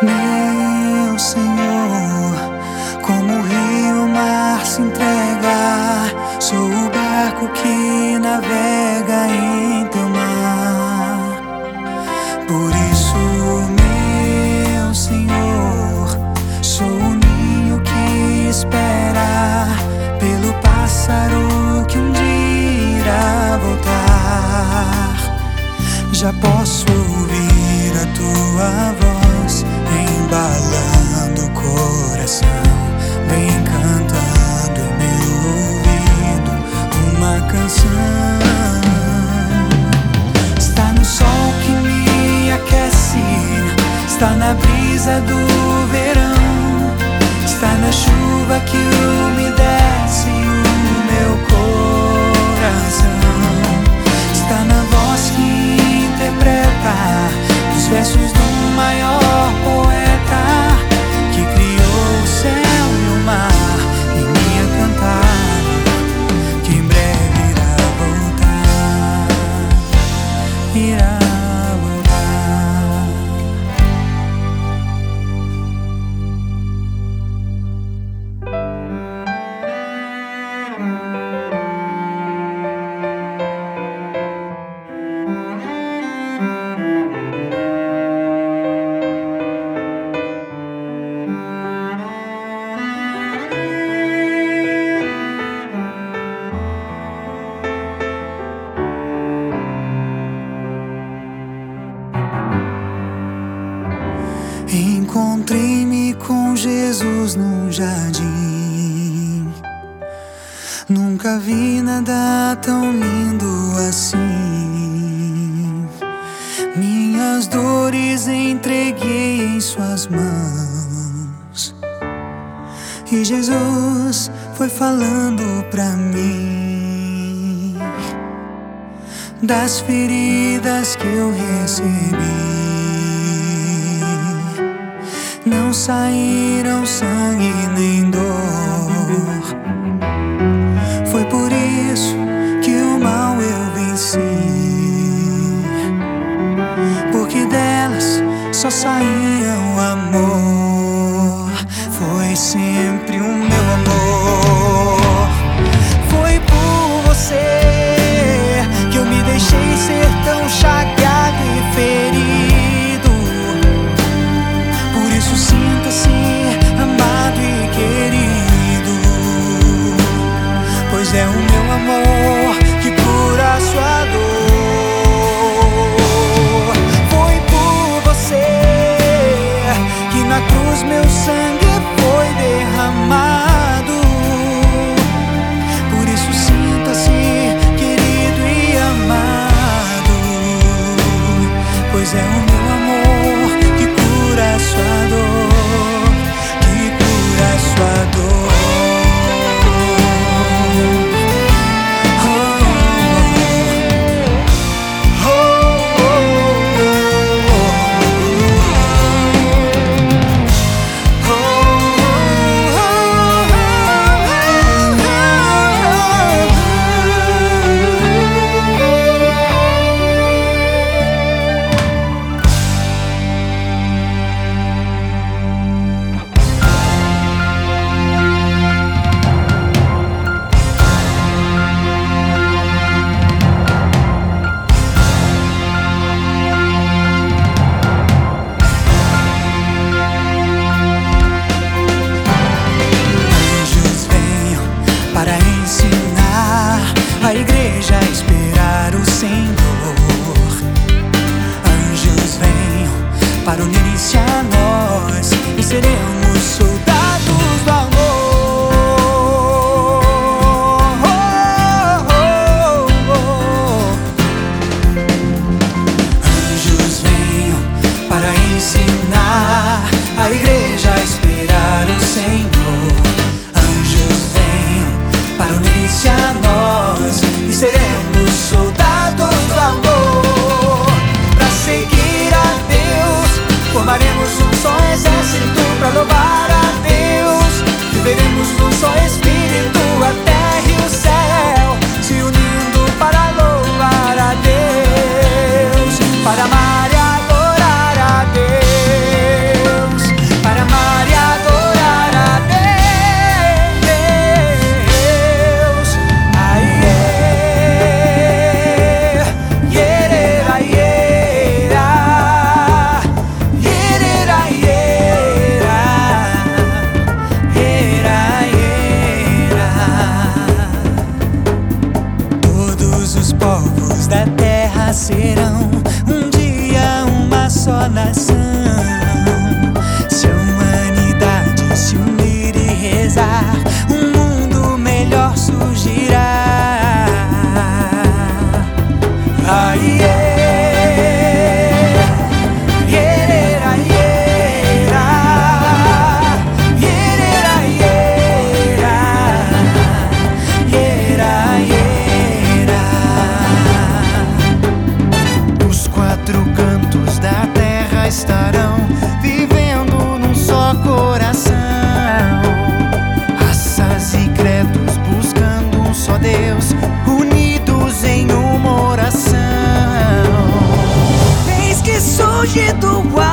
Meu Senhor, como o rio, o mar se entrega, sou o barco que navega em teu mar. Por isso, meu Senhor, sou o ninho que espera pelo pássaro que um dia irá voltar. Já posso ouvir a tua voz embalando o coração, vem cantando em meu ouvido uma canção. Está no sol que me aquece, está na brisa do verão, está na chuva que umedece o meu coração, está na voz que interpreta os versos do maior poeta que criou o céu e o mar e me a cantar, que em breve irá voltar, irá voltar. Encontrei-me com Jesus num jardim, nunca vi nada tão lindo assim. Minhas dores entreguei em suas mãos e Jesus foi falando pra mim das feridas que eu recebi. Não saíram sangue nem dor. Foi por isso que o mal eu venci, porque delas só saía o amor. Foi sempre o meu amor. Foi por você que eu me deixei ser tão chagado e ferido. Sinta-se amado e querido, pois é o meu amor que cura a sua dor. Foi por você que na cruz meu sangue foi derramado. Por isso sinta-se querido e amado, pois é o meu amor que cura a sua dor, que cura a sua dor. A igreja a esperar o Senhor. Anjos venham para unirem-se a nós e seremos soldados do amor. Anjos venham para ensinar a igreja a esperar o Senhor. Anjos venham para unirem-se a nós e seremos soldados do amor. Pra seguir a Deus, formaremos um só exército pra louvar a Deus. Viveremos num só espírito, a terra e o céu se unindo para louvar a Deus, para amar e adorar a Deus. nação. Se a humanidade se unir e rezar, um mundo melhor surgirá. Aiê. Estarão vivendo num só coração, raças e credos buscando um só Deus, unidos em uma oração. Eis que surge do ar